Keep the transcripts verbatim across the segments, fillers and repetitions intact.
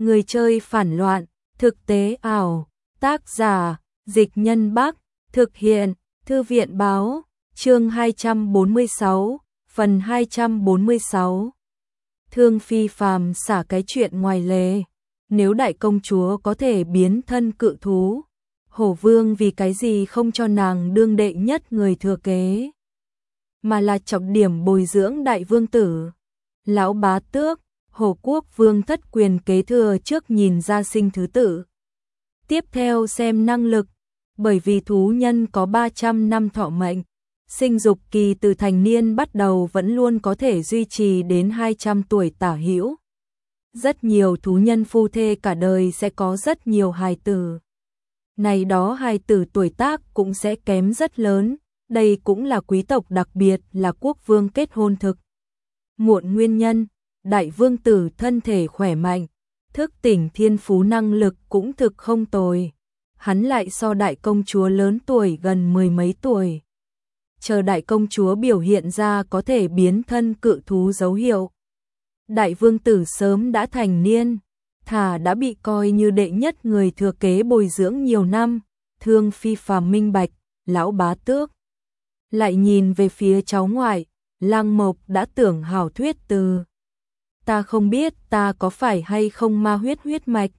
Người chơi phản loạn, thực tế ảo, tác giả, Dịch Nhân Bắc, thực hiện, Thư viện báo, chương hai trăm bốn mươi sáu, phần hai trăm bốn mươi sáu. Thương Phi Phàm xả cái chuyện ngoài lề, nếu đại công chúa có thể biến thân cự thú, Hổ Vương vì cái gì không cho nàng đương đệ nhất người thừa kế, mà là trọng điểm bồi dưỡng đại vương tử. Lão Bá Tước, Hổ Quốc Vương thất quyền kế thừa trước nhìn ra sinh thứ tự. Tiếp theo xem năng lực, bởi vì thú nhân có ba trăm năm thọ mệnh, sinh dục kỳ từ thành niên bắt đầu vẫn luôn có thể duy trì đến hai trăm tuổi tả hữu. Rất nhiều thú nhân phu thê cả đời sẽ có rất nhiều hài tử. Này đó hài tử tuổi tác cũng sẽ kém rất lớn, đây cũng là quý tộc đặc biệt là quốc vương kết hôn thực. Muộn nguyên nhân, đại vương tử thân thể khỏe mạnh, thức tỉnh thiên phú năng lực cũng thực không tồi. Hắn lại so đại công chúa lớn tuổi gần mười mấy tuổi. Chờ đại công chúa biểu hiện ra có thể biến thân cự thú dấu hiệu. Đại vương tử sớm đã thành niên, thà đã bị coi như đệ nhất người thừa kế bồi dưỡng nhiều năm. Thương Phi Phàm minh bạch, Lão Bá Tước lại nhìn về phía cháu ngoại, Lăng Mộc đã tưởng hảo thuyết từ. Ta không biết ta có phải hay không ma huyết huyết mạch.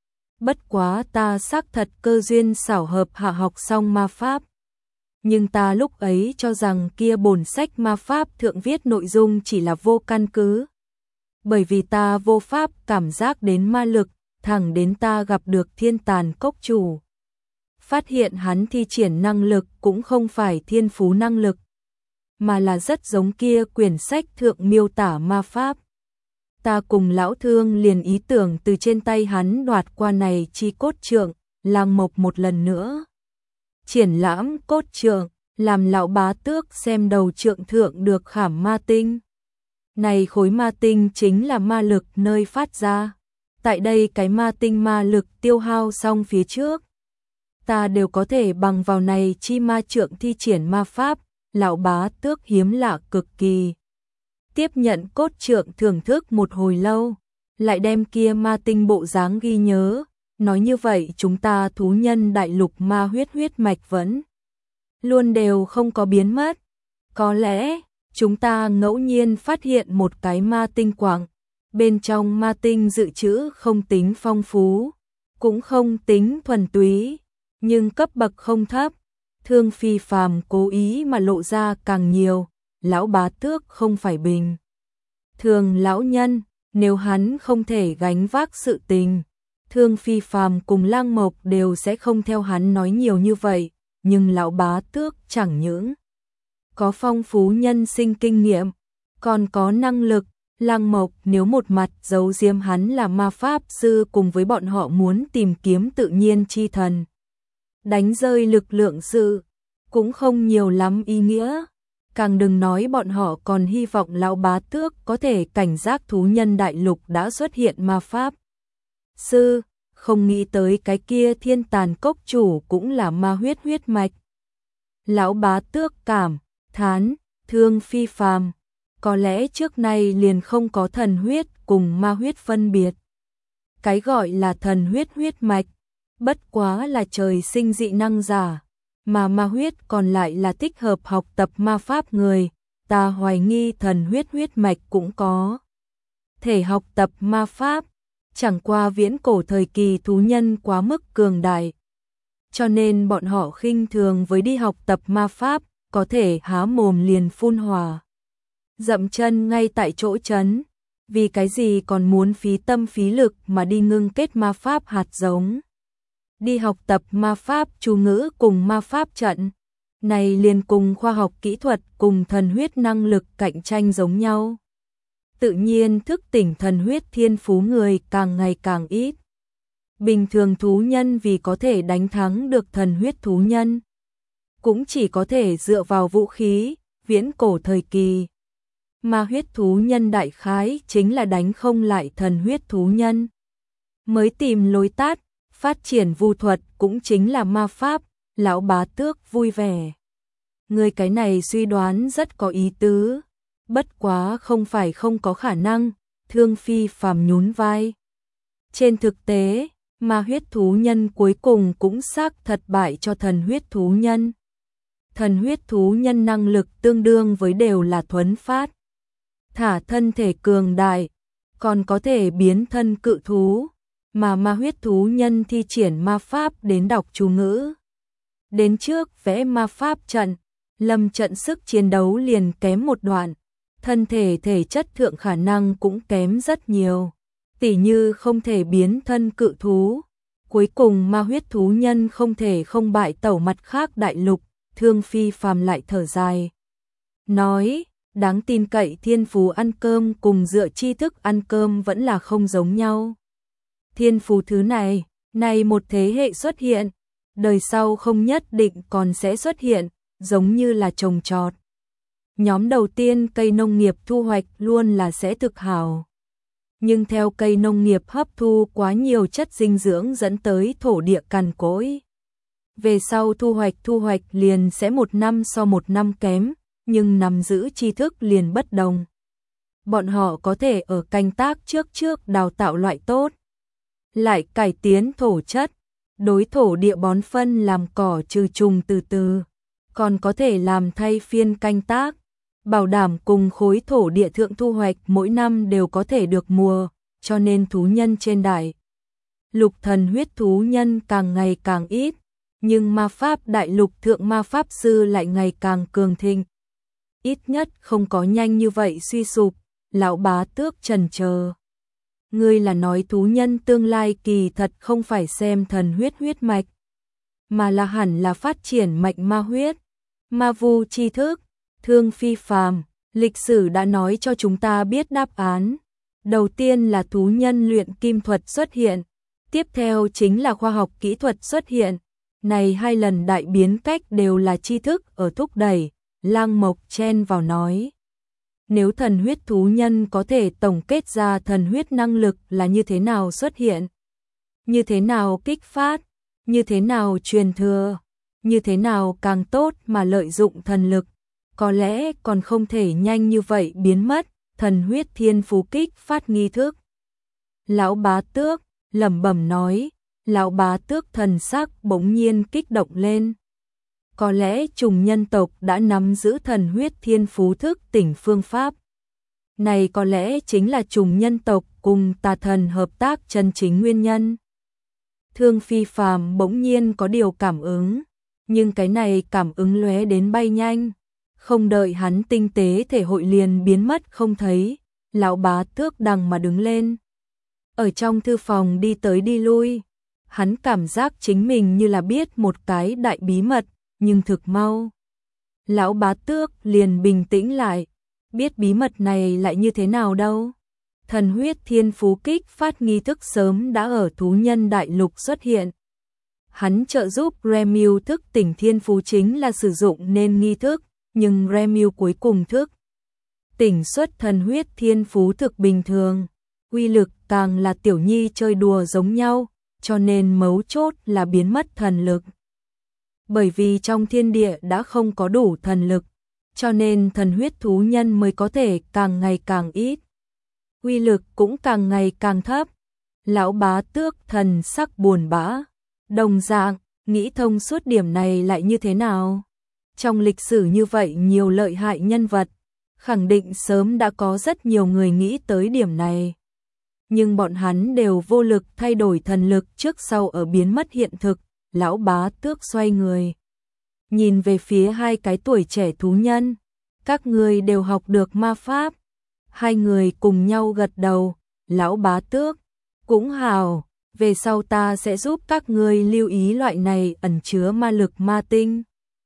Bất quá ta xác thật cơ duyên xảo hợp hạ học xong ma pháp. Nhưng ta lúc ấy cho rằng kia bổn sách ma pháp thượng viết nội dung chỉ là vô căn cứ. Bởi vì ta vô pháp cảm giác đến ma lực, thẳng đến ta gặp được Thiên Tàn Cốc chủ. Phát hiện hắn thi triển năng lực cũng không phải thiên phú năng lực, mà là rất giống kia quyển sách thượng miêu tả ma pháp. Ta cùng lão Thương liền ý tưởng từ trên tay hắn đoạt qua này chi cốt trượng, Lăng Mộc một lần nữa triển lãm cốt trượng, làm Lão Bá Tước xem đầu trượng thượng được khảm ma tinh. Này khối ma tinh chính là ma lực nơi phát ra. Tại đây cái ma tinh ma lực tiêu hao xong phía trước, ta đều có thể bằng vào này chi ma trượng thi triển ma pháp. Lão Bá Tước hiếm lạ cực kỳ. Tiếp nhận cốt trượng thưởng thức một hồi lâu, lại đem kia ma tinh bộ dáng ghi nhớ. Nói như vậy chúng ta thú nhân đại lục ma huyết huyết mạch vẫn luôn đều không có biến mất. Có lẽ chúng ta ngẫu nhiên phát hiện một cái ma tinh quặng, bên trong ma tinh dự trữ không tính phong phú, cũng không tính thuần túy, nhưng cấp bậc không thấp. Thương Phi Phàm cố ý mà lộ ra càng nhiều. Lão Bá Tước không phải bình thường lão nhân, nếu hắn không thể gánh vác sự tình, Thương Phi Phàm cùng Lăng Mộc đều sẽ không theo hắn nói nhiều như vậy. Nhưng Lão Bá Tước chẳng những có phong phú nhân sinh kinh nghiệm, còn có năng lực. Lăng Mộc nếu một mặt giấu giếm hắn là ma pháp sư cùng với bọn họ muốn tìm kiếm tự nhiên chi thần, đánh rơi lực lượng sự, cũng không nhiều lắm ý nghĩa. Càng đừng nói bọn họ còn hy vọng Lão Bá Tước có thể cảnh giác thú nhân đại lục đã xuất hiện ma pháp sư, không nghĩ tới cái kia Thiên Tàn Cốc chủ cũng là ma huyết huyết mạch. Lão Bá Tước cảm thán, Thương Phi Phàm có lẽ trước nay liền không có thần huyết cùng ma huyết phân biệt. Cái gọi là thần huyết huyết mạch, bất quá là trời sinh dị năng giả, mà ma huyết còn lại là thích hợp học tập ma pháp người. Ta hoài nghi thần huyết huyết mạch cũng có thể học tập ma pháp, chẳng qua viễn cổ thời kỳ thú nhân quá mức cường đại, cho nên bọn họ khinh thường với đi học tập ma pháp, có thể há mồm liền phun hỏa, dậm chân ngay tại chỗ chấn. Vì cái gì còn muốn phí tâm phí lực mà đi ngưng kết ma pháp hạt giống, đi học tập ma pháp chú ngữ cùng ma pháp trận, này liền cùng khoa học kỹ thuật cùng thần huyết năng lực cạnh tranh giống nhau. Tự nhiên thức tỉnh thần huyết thiên phú người càng ngày càng ít. Bình thường thú nhân vì có thể đánh thắng được thần huyết thú nhân, cũng chỉ có thể dựa vào vũ khí. Viễn cổ thời kỳ, ma huyết thú nhân đại khái chính là đánh không lại thần huyết thú nhân, mới tìm lối tắt, phát triển vu thuật cũng chính là ma pháp. Lão Bá Tước vui vẻ. Người cái này suy đoán rất có ý tứ, bất quá không phải không có khả năng. Thương Phi Phàm nhún vai. Trên thực tế, ma huyết thú nhân cuối cùng cũng xác thật bại cho thần huyết thú nhân. Thần huyết thú nhân năng lực tương đương với đều là thuấn phát. Thả thân thể cường đại, còn có thể biến thân cự thú, mà ma huyết thú nhân thi triển ma pháp đến đọc chú ngữ. Đến trước vẽ ma pháp trận, lâm trận sức chiến đấu liền kém một đoạn, thân thể thể chất thượng khả năng cũng kém rất nhiều. Tỉ như không thể biến thân cự thú, cuối cùng ma huyết thú nhân không thể không bại tẩu mặt khác đại lục, Thương Phi Phàm lại thở dài. Nói, đáng tin cậy thiên phú ăn cơm cùng dựa tri thức ăn cơm vẫn là không giống nhau. Thiên phú thứ này, này một thế hệ xuất hiện, đời sau không nhất định còn sẽ xuất hiện, giống như là trồng trọt. Nhóm đầu tiên cây nông nghiệp thu hoạch luôn là sẽ thực hảo. Nhưng theo cây nông nghiệp hấp thu quá nhiều chất dinh dưỡng dẫn tới thổ địa cằn cỗi. Về sau thu hoạch thu hoạch liền sẽ một năm so một năm kém, nhưng nắm giữ tri thức liền bất đồng. Bọn họ có thể ở canh tác trước trước đào tạo loại tốt, lại cải tiến thổ chất, đối thổ địa bón phân làm cỏ trừ trùng từ từ, còn có thể làm thay phiên canh tác, bảo đảm cùng khối thổ địa thượng thu hoạch mỗi năm đều có thể được mùa, cho nên thú nhân trên đại lục thần huyết thú nhân càng ngày càng ít, nhưng ma pháp đại lục thượng ma pháp sư lại ngày càng cường thịnh. Ít nhất không có nhanh như vậy suy sụp, lão bá tước trần chờ. Ngươi là nói thú nhân tương lai kỳ thật không phải xem thần huyết huyết mạch, mà là hẳn là phát triển mạch ma huyết, ma vu tri thức. Thương Phi Phàm, lịch sử đã nói cho chúng ta biết đáp án. Đầu tiên là thú nhân luyện kim thuật xuất hiện, tiếp theo chính là khoa học kỹ thuật xuất hiện. Này hai lần đại biến cách đều là tri thức ở thúc đẩy, Lang Mộc chen vào nói. Nếu thần huyết thú nhân có thể tổng kết ra thần huyết năng lực là như thế nào xuất hiện, như thế nào kích phát, như thế nào truyền thừa, như thế nào càng tốt mà lợi dụng thần lực, có lẽ còn không thể nhanh như vậy biến mất, thần huyết thiên phú kích phát nghi thức. Lão bá tước, lẩm bẩm nói, lão bá tước thần sắc bỗng nhiên kích động lên. Có lẽ trùng nhân tộc đã nắm giữ thần huyết thiên phú thức tỉnh phương pháp. Này có lẽ chính là trùng nhân tộc cùng tà thần hợp tác chân chính nguyên nhân. Thương Phi Phàm bỗng nhiên có điều cảm ứng, nhưng cái này cảm ứng lóe đến bay nhanh. Không đợi hắn tinh tế thể hội liền biến mất không thấy, lão bá tước đằng mà đứng lên. Ở trong thư phòng đi tới đi lui, hắn cảm giác chính mình như là biết một cái đại bí mật, nhưng thực mau. Lão bá tước liền bình tĩnh lại, biết bí mật này lại như thế nào đâu. Thần huyết thiên phú kích phát nghi thức sớm đã ở thú nhân đại lục xuất hiện. Hắn trợ giúp Remiu thức tỉnh thiên phú chính là sử dụng nên nghi thức, nhưng Remiu cuối cùng thức tỉnh xuất thần huyết thiên phú thực bình thường, uy lực càng là tiểu nhi chơi đùa giống nhau, cho nên mấu chốt là biến mất thần lực. Bởi vì trong thiên địa đã không có đủ thần lực, cho nên thần huyết thú nhân mới có thể càng ngày càng ít, uy lực cũng càng ngày càng thấp. Lão bá tước thần sắc buồn bã, đồng dạng, nghĩ thông suốt điểm này lại như thế nào? Trong lịch sử như vậy nhiều lợi hại nhân vật, khẳng định sớm đã có rất nhiều người nghĩ tới điểm này. Nhưng bọn hắn đều vô lực thay đổi thần lực trước sau ở biến mất hiện thực. Lão bá tước xoay người, nhìn về phía hai cái tuổi trẻ thú nhân. Các người đều học được ma pháp. Hai người cùng nhau gật đầu. Lão bá tước, cũng hào, về sau ta sẽ giúp các ngươi lưu ý loại này ẩn chứa ma lực ma tinh.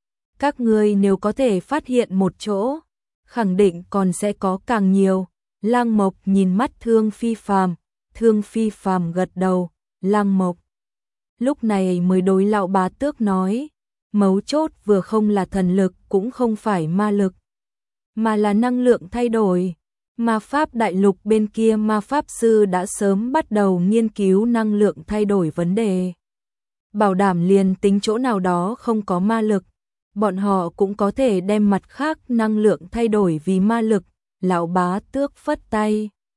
Các ngươi nếu có thể phát hiện một chỗ, khẳng định còn sẽ có càng nhiều. Lang Mộc nhìn mắt Thương Phi Phàm, Thương Phi Phàm gật đầu. Lang Mộc lúc này mới đối lão bá tước nói, mấu chốt vừa không là thần lực cũng không phải ma lực, mà là năng lượng thay đổi. Ma pháp đại lục bên kia ma pháp sư đã sớm bắt đầu nghiên cứu năng lượng thay đổi vấn đề. Bảo đảm liền tính chỗ nào đó không có ma lực, bọn họ cũng có thể đem mặt khác năng lượng thay đổi vì ma lực. Lão bá tước phất tay.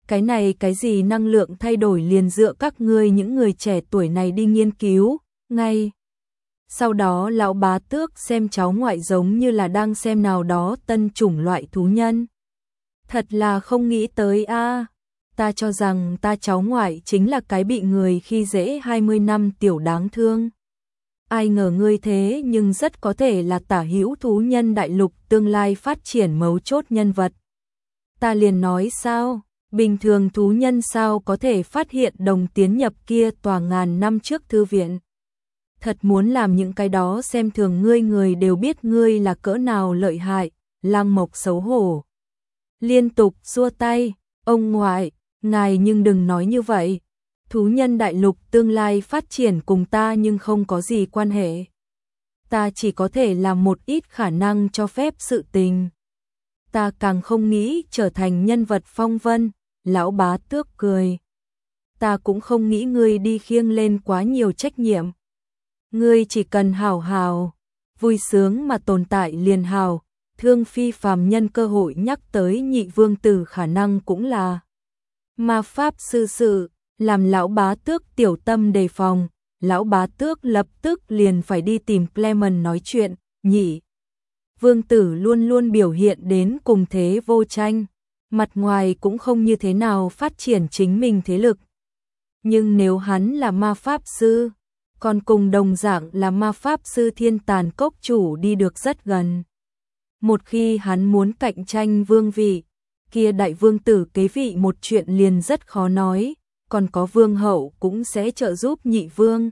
cái này cái gì năng lượng thay đổi liền dựa các ngươi những người trẻ tuổi này đi nghiên cứu, ngay. Sau đó lão bá tước xem cháu ngoại giống như là đang xem nào đó tân chủng loại thú nhân. Thật là không nghĩ tới a, ta cho rằng ta cháu ngoại chính là cái bị người khi dễ hai mươi năm tiểu đáng thương. Ai ngờ ngươi thế nhưng rất có thể là tả hữu thú nhân đại lục tương lai phát triển mấu chốt nhân vật. Ta liền nói sao, bình thường thú nhân sao có thể phát hiện đồng tiến nhập kia tòa ngàn năm trước thư viện. Thật muốn làm những cái đó xem thường ngươi người đều biết ngươi là cỡ nào lợi hại, Lăng Mộc xấu hổ. Liên tục xua tay, ông ngoại, ngài nhưng đừng nói như vậy. Thú nhân đại lục tương lai phát triển cùng ta nhưng không có gì quan hệ. Ta chỉ có thể làm một ít khả năng cho phép sự tình. Ta càng không nghĩ trở thành nhân vật phong vân, lão bá tước cười. Ta cũng không nghĩ ngươi đi khiêng lên quá nhiều trách nhiệm. Ngươi chỉ cần hào hào, vui sướng mà tồn tại liền hào. Thương Phi phàm nhân cơ hội nhắc tới nhị vương tử khả năng cũng là ma pháp sư sự, làm lão bá tước tiểu tâm đề phòng. Lão bá tước lập tức liền phải đi tìm Clement nói chuyện. Nhị vương tử luôn luôn biểu hiện đến cùng thế vô tranh, mặt ngoài cũng không như thế nào phát triển chính mình thế lực. Nhưng nếu hắn là ma pháp sư, còn cùng đồng dạng là ma pháp sư thiên tàn cốc chủ đi được rất gần. Một khi hắn muốn cạnh tranh vương vị, kia đại vương tử kế vị một chuyện liền rất khó nói, còn có vương hậu cũng sẽ trợ giúp nhị vương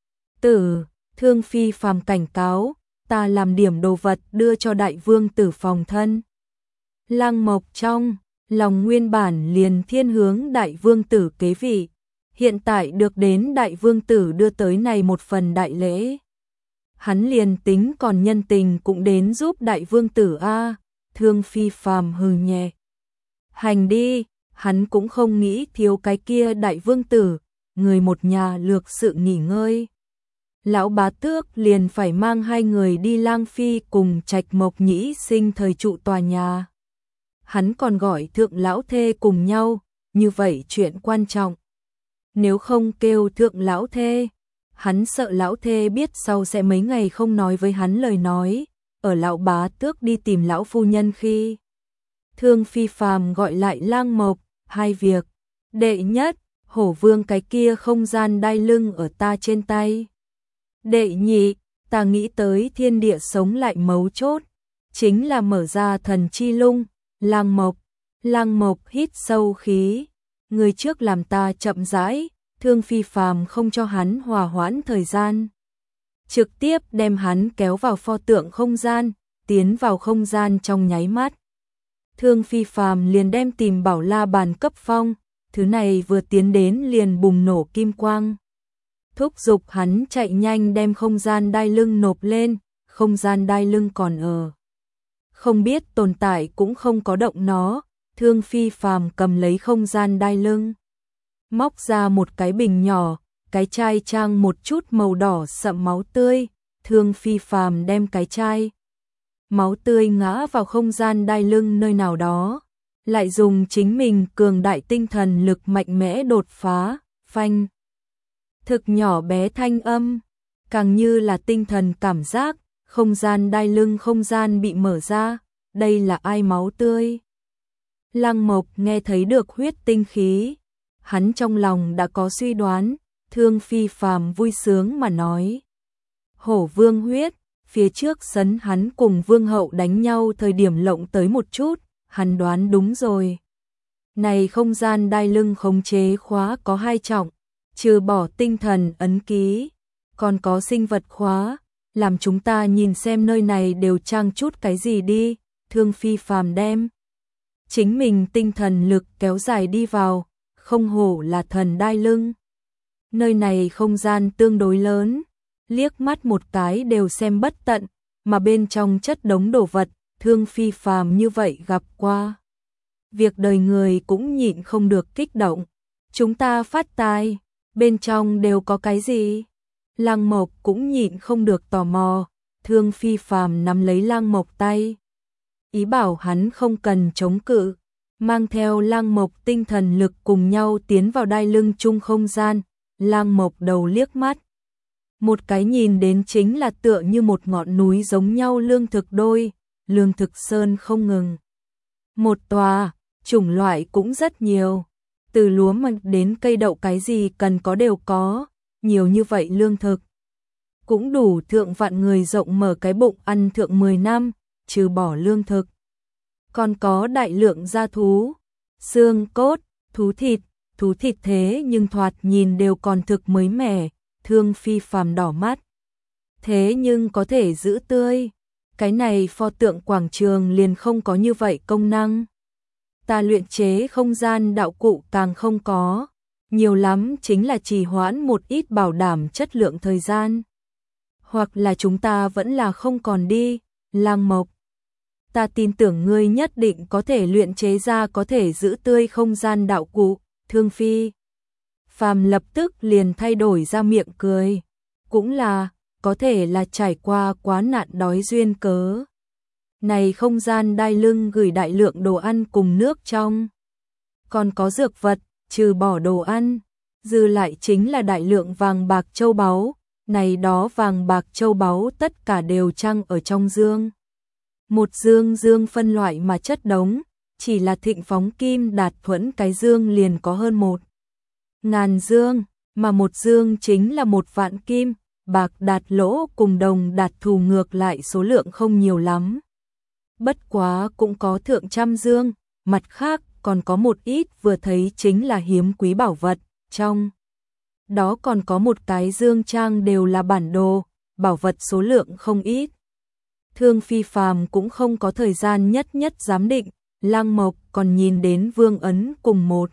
tử. Thương Phi phàm cảnh cáo, ta làm điểm đồ vật đưa cho đại vương tử phòng thân. Lăng Mộc trong lòng nguyên bản liền thiên hướng đại vương tử kế vị, hiện tại được đến đại vương tử đưa tới này một phần đại lễ. Hắn liền tính còn nhân tình cũng đến giúp đại vương tử a. Thương Phi phàm hừ nhẹ. Hành đi, hắn cũng không nghĩ thiếu cái kia đại vương tử, người một nhà lược sự nghỉ ngơi. Lão bá tước liền phải mang hai người đi Lang Phi cùng Trạch Mộc Nhĩ sinh thời trụ tòa nhà. Hắn còn gọi thượng lão thê cùng nhau, như vậy chuyện quan trọng. Nếu không kêu thượng lão thê, hắn sợ lão thê biết sau sẽ mấy ngày không nói với hắn lời nói. Ở lão bá tước đi tìm lão phu nhân khi Thương Phi phàm gọi lại Lang Mộc, hai việc. Đệ nhất, hổ vương cái kia không gian đai lưng ở ta trên tay. Đệ nhị, ta nghĩ tới thiên địa sống lại mấu chốt, chính là mở ra thần chi lung. Lang Mộc, Lang Mộc hít sâu khí, người trước làm ta chậm rãi. Thương Phi phàm không cho hắn hòa hoãn thời gian, trực tiếp đem hắn kéo vào pho tượng không gian, tiến vào không gian trong nháy mắt. Thương Phi phàm liền đem tìm bảo la bàn cấp phong, thứ này vừa tiến đến liền bùng nổ kim quang. Thúc giục hắn chạy nhanh đem không gian đai lưng nộp lên, không gian đai lưng còn ở. Không biết tồn tại cũng không có động nó. Thương Phi phàm cầm lấy không gian đai lưng, móc ra một cái bình nhỏ, cái chai trang một chút màu đỏ sậm máu tươi. Thương Phi phàm đem cái chai máu tươi ngã vào không gian đai lưng nơi nào đó, lại dùng chính mình cường đại tinh thần lực mạnh mẽ đột phá. Phanh, thực nhỏ bé thanh âm, càng như là tinh thần cảm giác, không gian đai lưng không gian bị mở ra. Đây là ai máu tươi? Lăng Mộc nghe thấy được huyết tinh khí, hắn trong lòng đã có suy đoán. Thương Phi phàm vui sướng mà nói, hổ vương huyết. Phía trước sấn hắn cùng vương hậu đánh nhau thời điểm lộng tới một chút, hắn đoán đúng rồi. Này không gian đai lưng khống chế khóa có hai trọng, trừ bỏ tinh thần ấn ký, còn có sinh vật khóa, làm chúng ta nhìn xem nơi này đều trang chút cái gì đi. Thương Phi phàm đem chính mình tinh thần lực kéo dài đi vào, không hổ là thần đai lưng. Nơi này không gian tương đối lớn, liếc mắt một cái đều xem bất tận, mà bên trong chất đống đồ vật, Thương Phi phàm như vậy gặp qua. Việc đời người cũng nhịn không được kích động. Chúng ta phát tài, bên trong đều có cái gì? Lăng Mộc cũng nhịn không được tò mò. Thương Phi phàm nắm lấy Lăng Mộc tay, ý bảo hắn không cần chống cự, mang theo Lang Mộc tinh thần lực cùng nhau tiến vào đai lưng chung không gian. Lang Mộc đầu liếc mắt, một cái nhìn đến chính là tựa như một ngọn núi giống nhau lương thực đôi, lương thực sơn không ngừng. Một tòa, chủng loại cũng rất nhiều, từ lúa mạch đến cây đậu cái gì cần có đều có, nhiều như vậy lương thực. Cũng đủ thượng vạn người rộng mở cái bụng ăn thượng mười năm, trừ bỏ lương thực. Còn có đại lượng gia thú, xương cốt, thú thịt, thú thịt thế nhưng thoạt nhìn đều còn thực mới mẻ, Thương Phi Phàm đỏ mắt. Thế nhưng có thể giữ tươi, cái này pho tượng quảng trường liền không có như vậy công năng. Ta luyện chế không gian đạo cụ càng không có, nhiều lắm chính là trì hoãn một ít bảo đảm chất lượng thời gian. Hoặc là chúng ta vẫn là không còn đi, Lang Mộc. Ta tin tưởng ngươi nhất định có thể luyện chế ra có thể giữ tươi không gian đạo cụ, Thương Phi Phàm lập tức liền thay đổi ra miệng cười. Cũng là, có thể là trải qua quá nạn đói duyên cớ. Này không gian đai lưng gửi đại lượng đồ ăn cùng nước trong. Còn có dược vật, trừ bỏ đồ ăn, dư lại chính là đại lượng vàng bạc châu báu. Này đó vàng bạc châu báu tất cả đều trăng ở trong dương. Một dương dương phân loại mà chất đống, chỉ là thịnh phóng kim đạt thuẫn cái dương liền có hơn một ngàn dương, mà một dương chính là một vạn kim, bạc đạt lỗ cùng đồng đạt thù ngược lại số lượng không nhiều lắm. Bất quá cũng có thượng trăm dương, mặt khác còn có một ít vừa thấy chính là hiếm quý bảo vật, trong đó còn có một cái dương trang đều là bản đồ, bảo vật số lượng không ít. Thương Phi Phàm cũng không có thời gian nhất nhất giám định, Lang Mộc còn nhìn đến vương ấn cùng một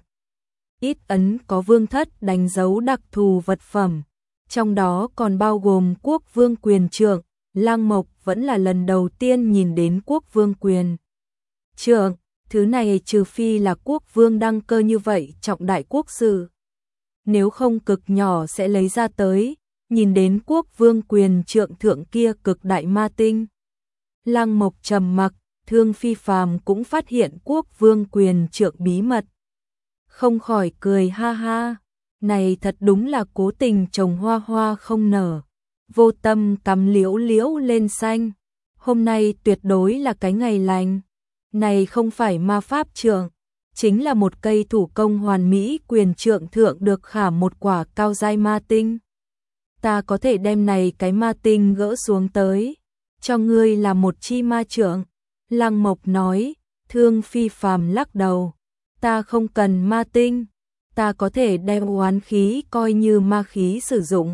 ít ấn có vương thất đánh dấu đặc thù vật phẩm, trong đó còn bao gồm quốc vương quyền trượng. Lang Mộc vẫn là lần đầu tiên nhìn đến quốc vương quyền trượng, thứ này trừ phi là quốc vương đăng cơ như vậy trọng đại quốc sự, nếu không cực nhỏ sẽ lấy ra tới. Nhìn đến quốc vương quyền trượng thượng kia cực đại ma tinh, Lang Mộc trầm mặc. Thương Phi Phàm cũng phát hiện quốc vương quyền trượng bí mật, không khỏi cười ha ha, này thật đúng là cố tình trồng hoa hoa không nở, vô tâm cắm liễu liễu lên xanh. Hôm nay tuyệt đối là cái ngày lành, này không phải ma pháp trượng, chính là một cây thủ công hoàn mỹ quyền trượng thượng được khả một quả cao giai ma tinh. Ta có thể đem này cái ma tinh gỡ xuống tới, cho ngươi là một chi ma trượng. Lang Mộc nói. Thương Phi Phàm lắc đầu, ta không cần ma tinh, ta có thể đem oán khí coi như ma khí sử dụng.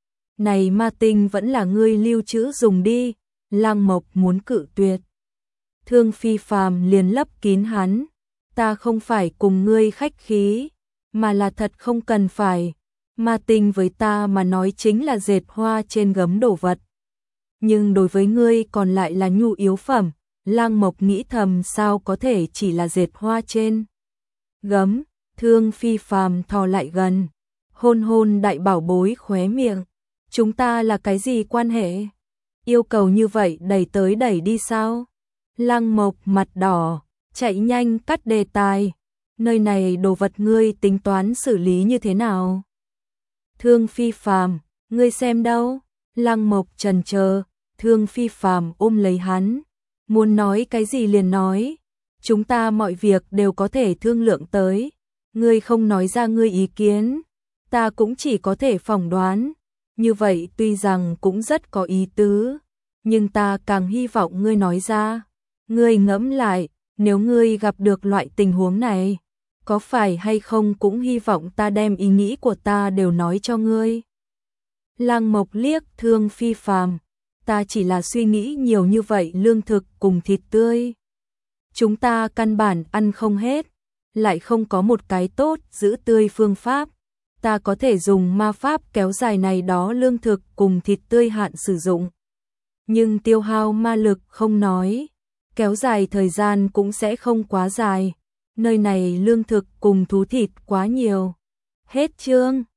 Này ma tinh vẫn là ngươi lưu trữ dùng đi. Lang Mộc muốn cự tuyệt, Thương Phi Phàm liền lấp kín hắn, ta không phải cùng ngươi khách khí, mà là thật không cần phải. Ma tinh với ta mà nói chính là dệt hoa trên gấm đồ vật, nhưng đối với ngươi còn lại là nhu yếu phẩm. Lang Mộc nghĩ thầm, sao có thể chỉ là dệt hoa trên gấm. Thương Phi Phàm thò lại gần, hôn hôn đại bảo bối khóe miệng. Chúng ta là cái gì quan hệ? Yêu cầu như vậy đẩy tới đẩy đi sao? Lang Mộc mặt đỏ, chạy nhanh cắt đề tài. Nơi này đồ vật ngươi tính toán xử lý như thế nào? Thương Phi Phàm, ngươi xem đâu? Lang Mộc chần chờ. Thương Phi Phàm ôm lấy hắn, muốn nói cái gì liền nói, chúng ta mọi việc đều có thể thương lượng tới, ngươi không nói ra ngươi ý kiến, ta cũng chỉ có thể phỏng đoán, như vậy tuy rằng cũng rất có ý tứ, nhưng ta càng hy vọng ngươi nói ra. Ngươi ngẫm lại, nếu ngươi gặp được loại tình huống này, có phải hay không cũng hy vọng ta đem ý nghĩ của ta đều nói cho ngươi. Lang Mộc liếc Thương Phi Phàm, ta chỉ là suy nghĩ nhiều như vậy lương thực cùng thịt tươi, chúng ta căn bản ăn không hết, lại không có một cái tốt giữ tươi phương pháp. Ta có thể dùng ma pháp kéo dài này đó lương thực cùng thịt tươi hạn sử dụng, nhưng tiêu hao ma lực không nói, kéo dài thời gian cũng sẽ không quá dài. Nơi này lương thực cùng thú thịt quá nhiều. Hết chương.